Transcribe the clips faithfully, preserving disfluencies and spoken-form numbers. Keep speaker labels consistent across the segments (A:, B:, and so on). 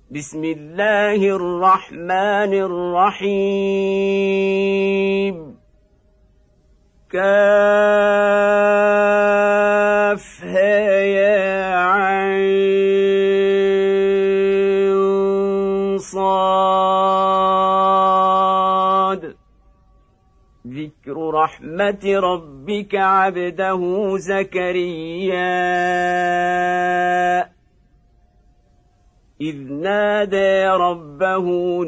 A: بسم الله الرحمن الرحيم كافها يا عين صاد ذكر رحمة ربك عبده زكريا إذ نادى ربه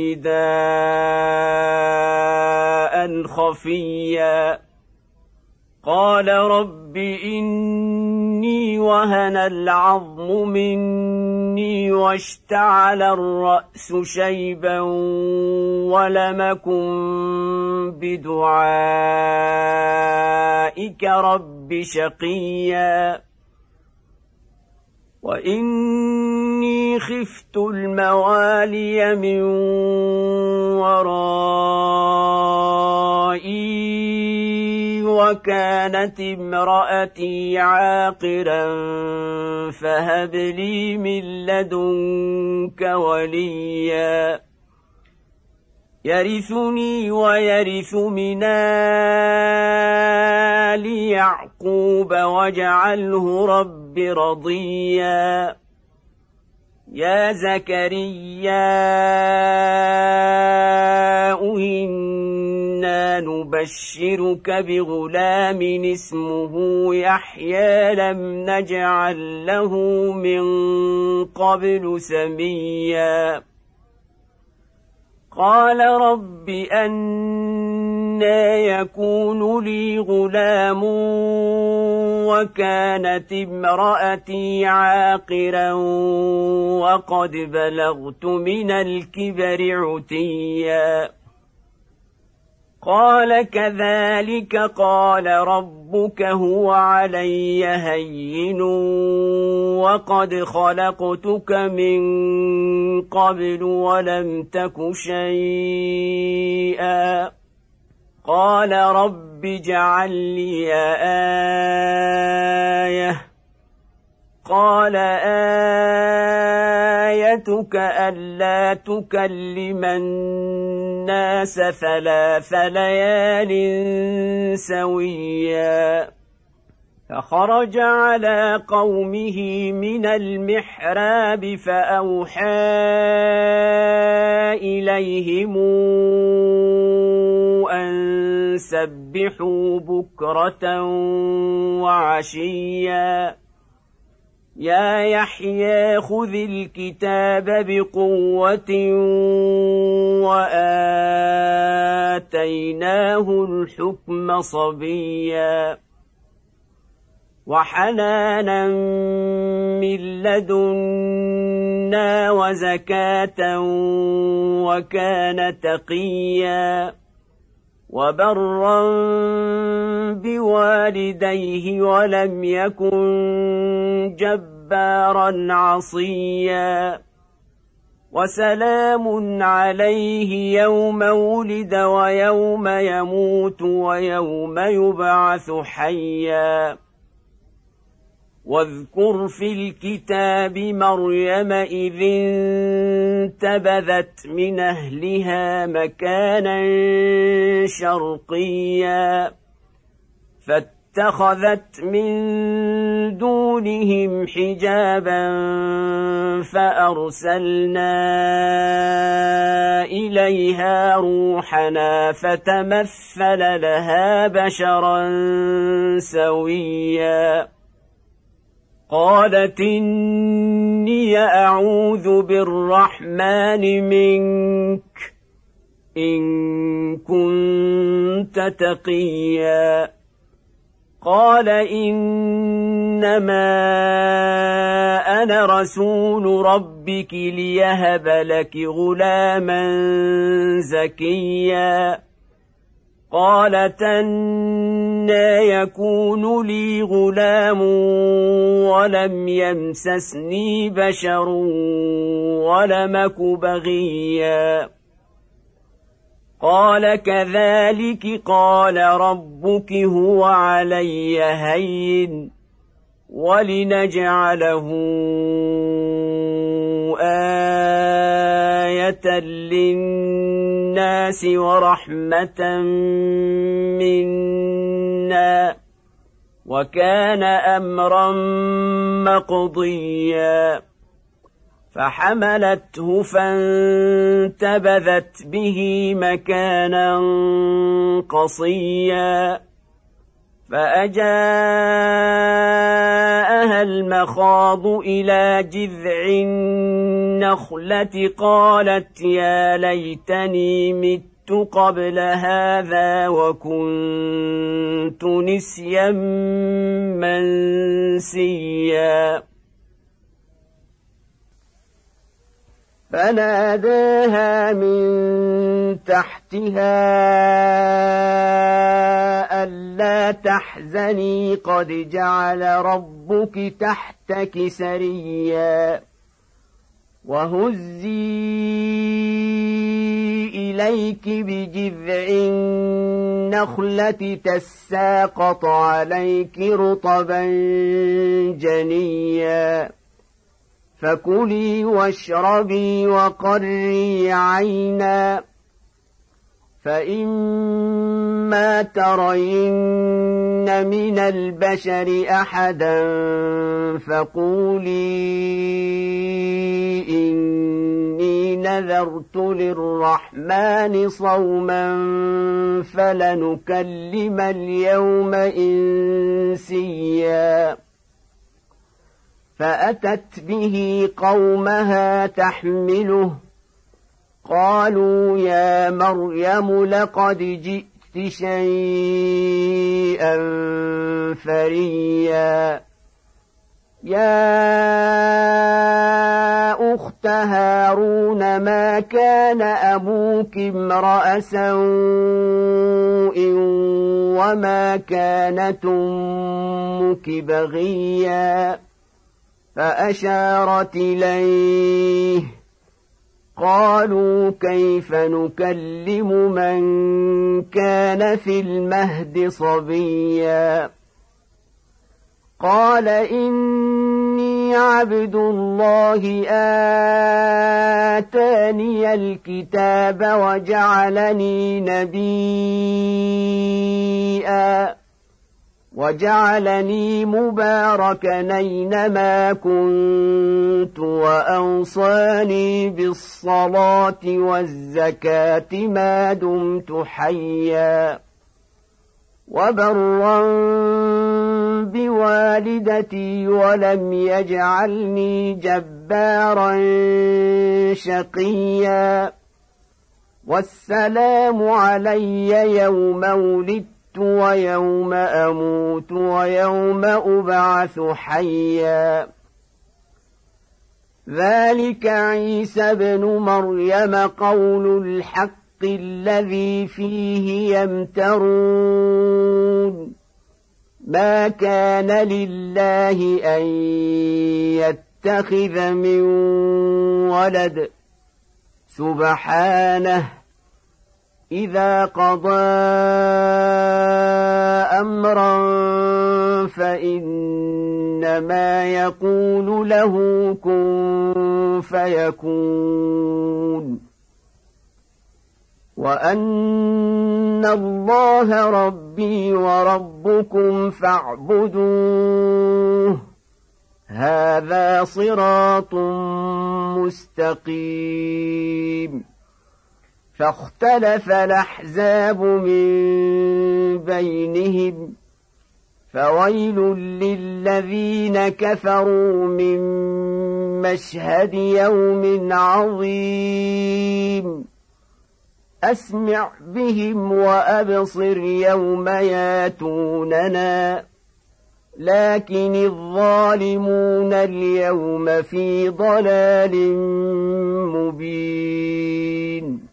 A: نداء خفيا قال رب إني وهن العظم مني واشتعل الرأس شيبا ولم أكن بدعائك رب شقيا وإني خفت الموالي من ورائي وكانت امرأتي عاقرا فهب لي من لدنك وليا يرثني ويرث من آل يعقوب واجعله رب رضيا يا زكريا إنا نبشرك بغلام اسمه يحيى لم نجعل له من قبل سميا قال رب أنى يكون لي غلام وكانت امرأتي عاقرا وقد بلغت من الكبر عتيا قال كذلك قال ربك هو علي هين وقد خلقتك من قبل ولم تك شيئا قال رب اجعل لي آية قال آيتك ألا تكلم الناس ثلاث ليال سويا فخرج على قومه من المحراب فأوحى إليهم أن سبحوا بكرة وعشيا يا يحيى خذ الكتاب بقوة وآتيناه الحكم صبيا وحنانا من لدنا وزكاة وكان تقيا وبرا بوالديه ولم يكن جبارا عصيا وسلام عليه يوم ولد ويوم يموت ويوم يبعث حيا واذكر في الكتاب مريم إذ انتبذت من أهلها مكانا شرقيا فاتخذت من دونهم حجابا فأرسلنا إليها روحنا فتمثل لها بشرا سويا قالت إني أعوذ بالرحمن منك إن كنت تقيا قال إنما أنا رسول ربك ليهب لك غلاما زكيا قالت أنى يكون لي غلام ولم يمسسني بشر ولم أك بغيا قال كذلك قال ربك هو علي هين ولنجعله آية آية للناس ورحمة منا وكان أمرا مقضيا فحملته فانتبذت به مكانا قصيا فأجاءها المخاض إلى جذع النخلة قالت يا ليتني مت قبل هذا وكنت نسيا منسيا فناداها من تحتها ألا تحزني قد جعل ربك تحتك سريا وهزي إليك بجذع النخلة تساقط عليك رطبا جنيا فكلي واشربي وقري عينا فإما ترين من البشر أحدا فقولي إني نذرت للرحمن صوما فلنكلم اليوم إنسيا فأتت به قومها تحمله قالوا يا مريم لقد جئت شيئا فريا يا أخت هارون ما كان أبوك امرأ سوء وما كانت أمك بغيا فأشارت إليه قالوا كيف نكلم من كان في المهد صبيا قال إني عبد الله آتاني الكتاب وجعلني نبيا وجعلني مباركا أينما كنت وأوصاني بالصلاة والزكاة ما دمت حيا وبرا بوالدتي ولم يجعلني جبارا شقيا والسلام علي يوم ولدت ويوم أموت ويوم أبعث حيا ذلك عيسى ابن مريم قول الحق الذي فيه يمترون ما كان لله أن يتخذ من ولد سبحانه إذا قضى أمرا فإنما يقول له كن فيكون وأن الله ربي وربكم فاعبدوه هذا صراط مستقيم فاختلف الأحزاب من بينهم فويل للذين كفروا من مشهد يوم عظيم أسمع بهم وأبصر يوم ياتوننا لكن الظالمون اليوم في ضلال مبين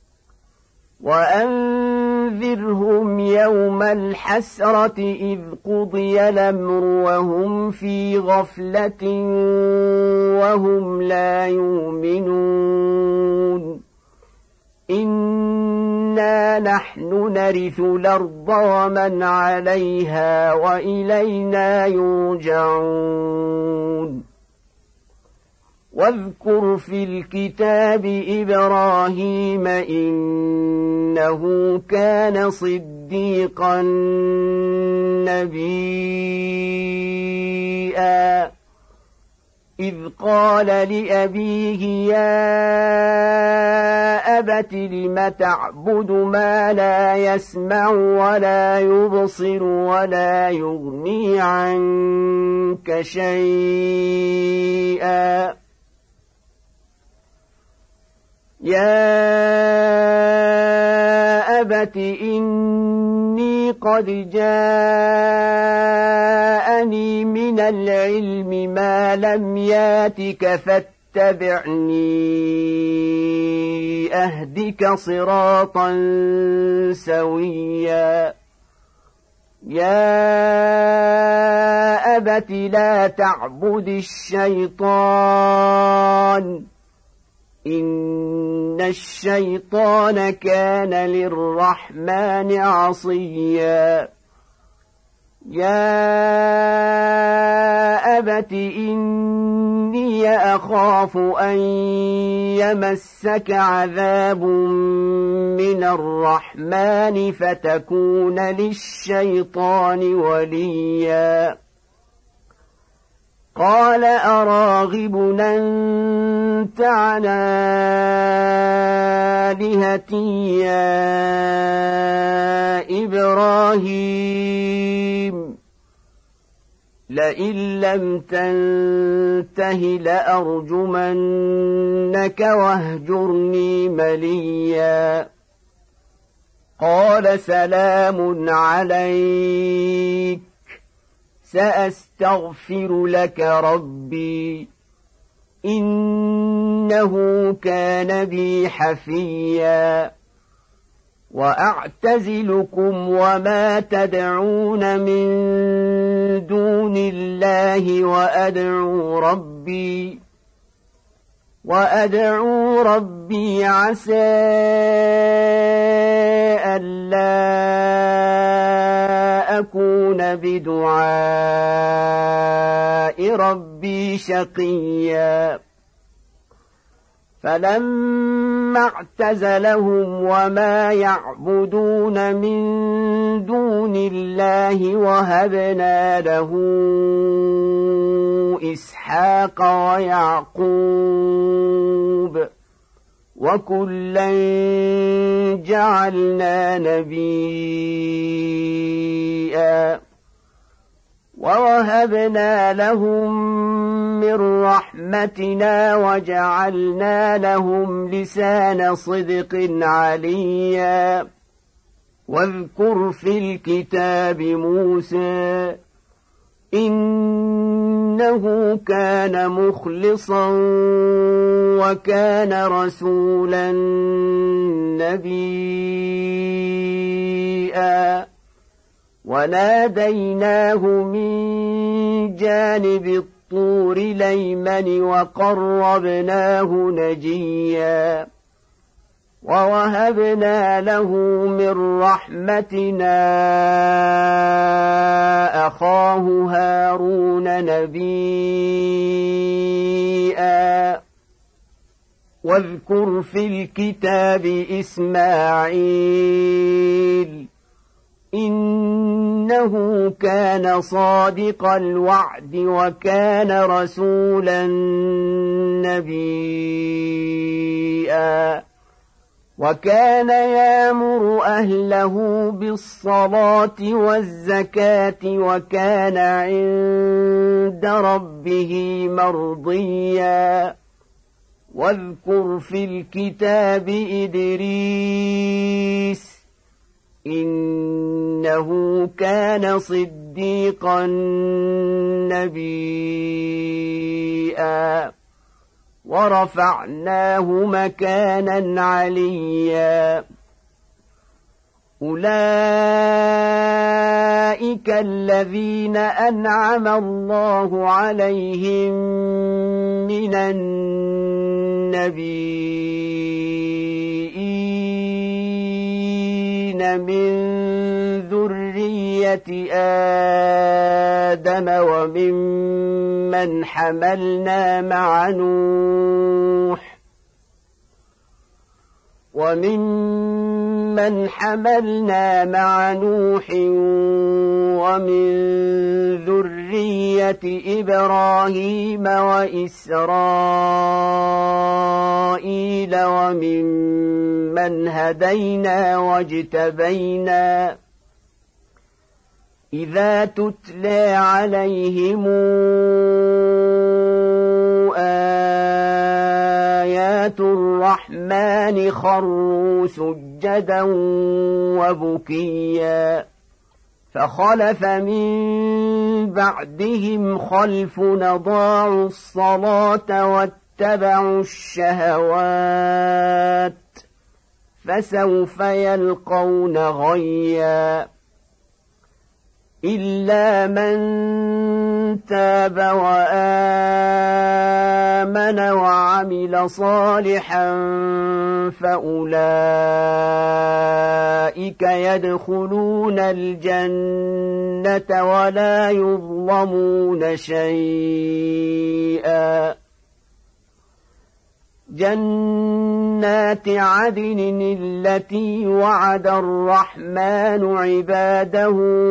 A: وأنذرهم يوم الحسرة إذ قضي الأمر وهم في غفلة وهم لا يؤمنون إنا نحن نرث الأرض ومن عليها وإلينا يرجعون واذكر في الكتاب إبراهيم إنه كان صديقا نبيا إذ قال لأبيه يا أبت لم تعبد ما لا يسمع ولا يبصر ولا يغني عنك شيئا يا أبت إني قد جاءني من العلم ما لم ياتك فاتبعني أهدك صراطا سويا يا أبت لا تعبد الشيطان إن الشيطان كان للرحمن عصيا يا أبت إني أخاف أن يمسك عذاب من الرحمن فتكون للشيطان وليا قال أراغب أنت عن آلهتي يا إبراهيم لئن لم تنته لأرجمنك واهجرني مليا قال سلام عليك سأستغفر لك ربي إنه كان بي حفيا وأعتزلكم وما تدعون من دون الله وأدعو ربي وأدعو ربي عسى ألا أكون بدعاء ربي شقيا فلما اعتزلهم وما يعبدون من دون الله وهبنا له إسحاق ويعقوب وكلا جعلنا نبيا ووهبنا لهم من رحمتنا وجعلنا لهم لسان صدق عليا واذكر في الكتاب موسى إنه كان مخلصا وكان رسولا نبيا وناديناه من جانب الطور الأيمن وقربناه نجيا ووهبنا له من رحمتنا أخاه هارون نبيا واذكر في الكتاب إسماعيل إنه كان صادق الوعد وكان رسولا نبيا وكان يأمر أهله بالصلاة والزكاة وكان عند ربه مرضيا واذكر في الكتاب إدريس إنه كان صديقا نبيا ورفعناه مكانا عليا أولئك الذين أنعم الله عليهم من النبيين من ذرية ذرية آدم وممن حملنا مع نوح وممن حملنا مع نوح ومن ذرية إبراهيم وإسرائيل وممن هدينا واجتبينا إذا تتلى عليهم آيات الرحمن خروا سجدا وبكيا فخلف من بعدهم خلف أضاعوا الصلاة واتبعوا الشهوات فسوف يلقون غيا إلا من تاب وآمن وعمل صالحا فأولئك يدخلون الجنة ولا يظلمون شيئا جنات عدن التي وعد الرحمن عباده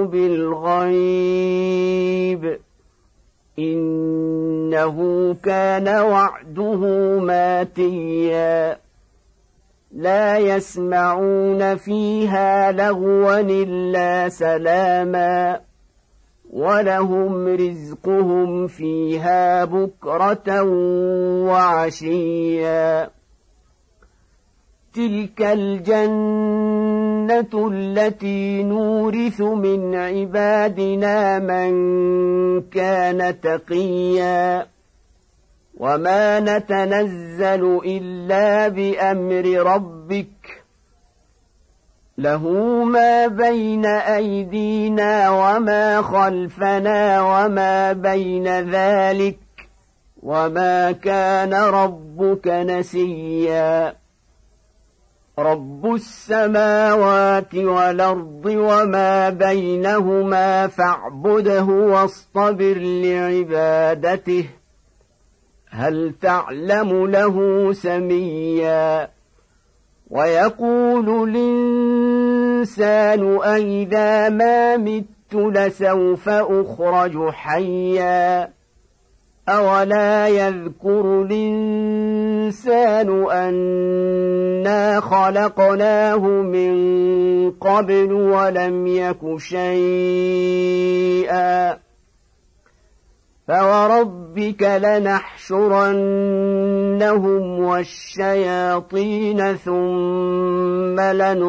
A: بالغيب إنه كان وعده ماتيا لا يسمعون فيها لغوا إلا سلاما ولهم رزقهم فيها بكرة وعشيا تلك الجنة التي نورث من عبادنا من كان تقيا وما نتنزل إلا بأمر ربك له ما بين أيدينا وما خلفنا وما بين ذلك وما كان ربك نسيا رب السماوات والأرض وما بينهما فاعبده واصطبر لعبادته هل تعلم له سميا ويقول الإنسان أئذا ما مت لسوف أخرج حيا أولا يذكر الإنسان أنا خلقناه من قبل ولم يك شيئا فوربك لنحشرنهم والشياطين ثم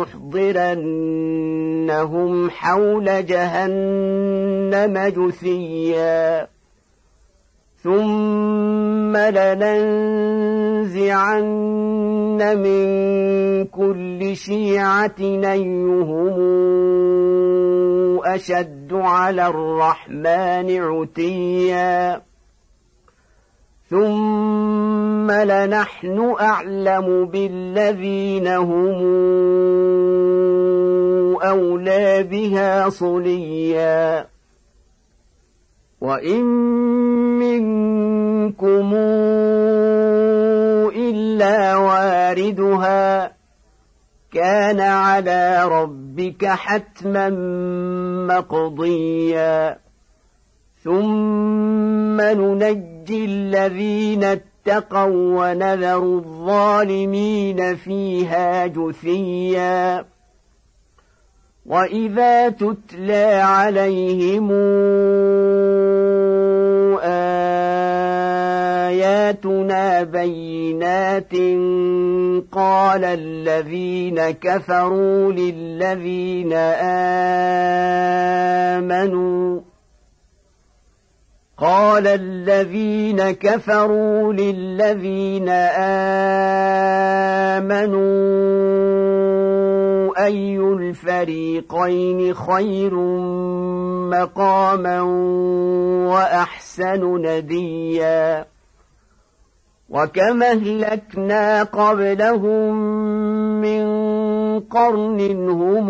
A: لنحضرنهم حول جهنم جثيا ثم لننزعن من كل شيعة أيهم أشد على الرحمن عتيا ثم لنحن أعلم بالذين هم أولى بها صليا وإن منكم إلا واردها كان على ربك حتما مقضيا ثم ننجي الذين اتقوا ونذر الظالمين فيها جثيا وإذا تتلى عليهم آياتنا بينات قال الذين كفروا للذين آمنوا قال الذين كفروا للذين آمنوا أي الفريقين خير مقاما وأحسن نديا وكم أهلكنا قبلهم من قرن هم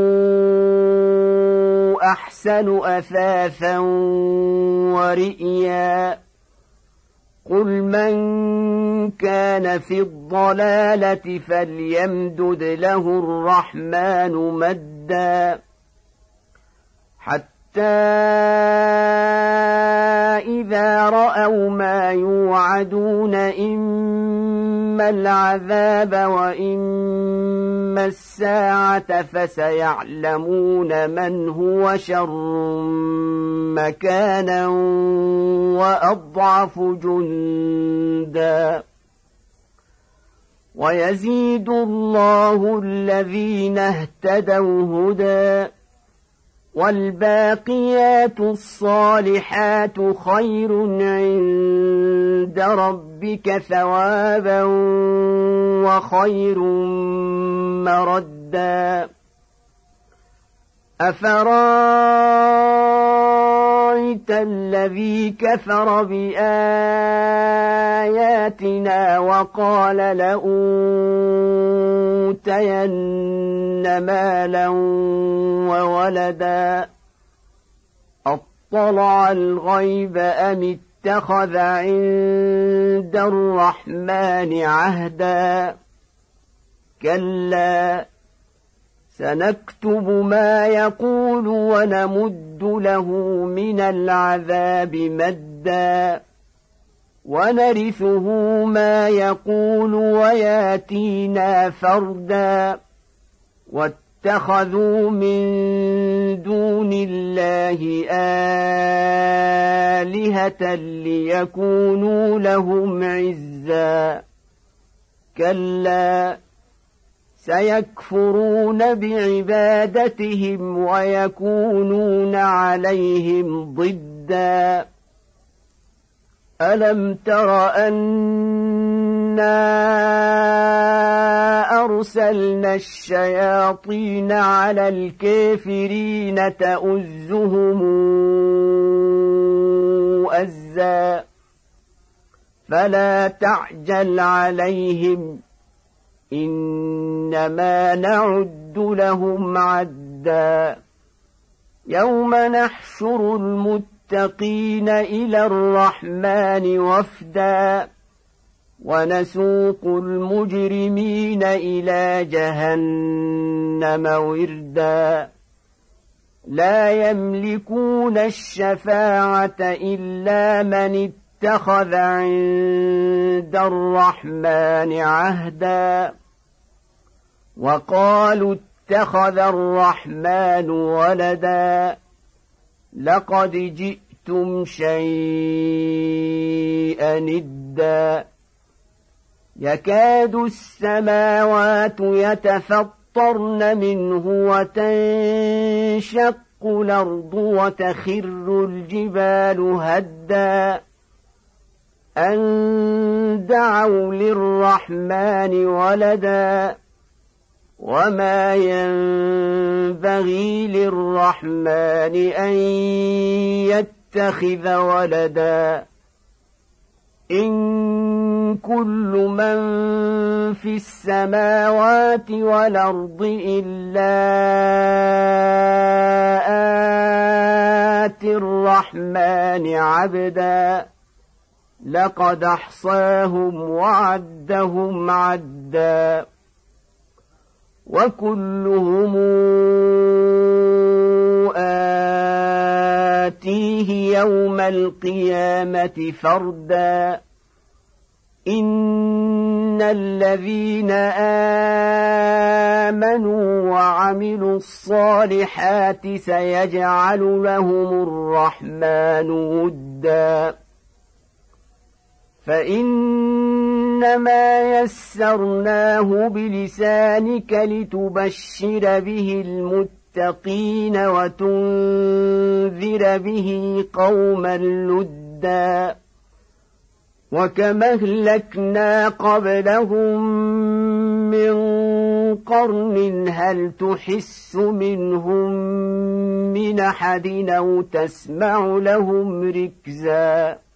A: أحسن أثاثا ورئيا قل من كان في الضلالة فليمدد له الرحمن مدا حتى إذا رأوا ما يوعدون إما العذاب وإما الساعة فسيعلمون من هو شر مكانا وأضعف جندا ويزيد الله الذين اهتدوا هدى والباقيات الصالحات خير عند ربك ثوابا وخير مردا أفرأيت الذي كفر بآياتنا وقال لأوتين مالا وولدا أطلع الغيب أم اتخذ عند الرحمن عهدا كلا سنكتب ما يقول ونمد له من العذاب مدا ونرثه ما يقول وياتينا فردا واتخذوا من دون الله آلهة ليكونوا لهم عزا كلا سيكفرون بعبادتهم ويكونون عليهم ضدا ألم تر أنا أرسلنا الشياطين على الكافرين تؤزهم أزا فلا تعجل عليهم إنما نعد لهم عدا يوم نحشر المتقين إلى الرحمن وفدا ونسوق المجرمين إلى جهنم وردا لا يملكون الشفاعة إلا من اتخذ عند الرحمن عهدا وقالوا اتخذ الرحمن ولدا لقد جئتم شيئا إدا يكاد السماوات يتفطرن منه وتنشق الأرض وتخر الجبال هدا أن دعوا للرحمن ولدا وما ينبغي للرحمن أن يتخذ ولدا إن كل من في السماوات والأرض إلا آتي الرحمن عبدا لقد أحصاهم وعدهم عدا وكلهم آتيه يوم القيامة فردا إن الذين آمنوا وعملوا الصالحات سيجعل لهم الرحمن ودا فإنما يسرناه بلسانك لتبشر به المتقين وتنذر به قوما لدا وكما أهلكنا قبلهم من قرن هل تحس منهم من أحد أو تسمع لهم ركزا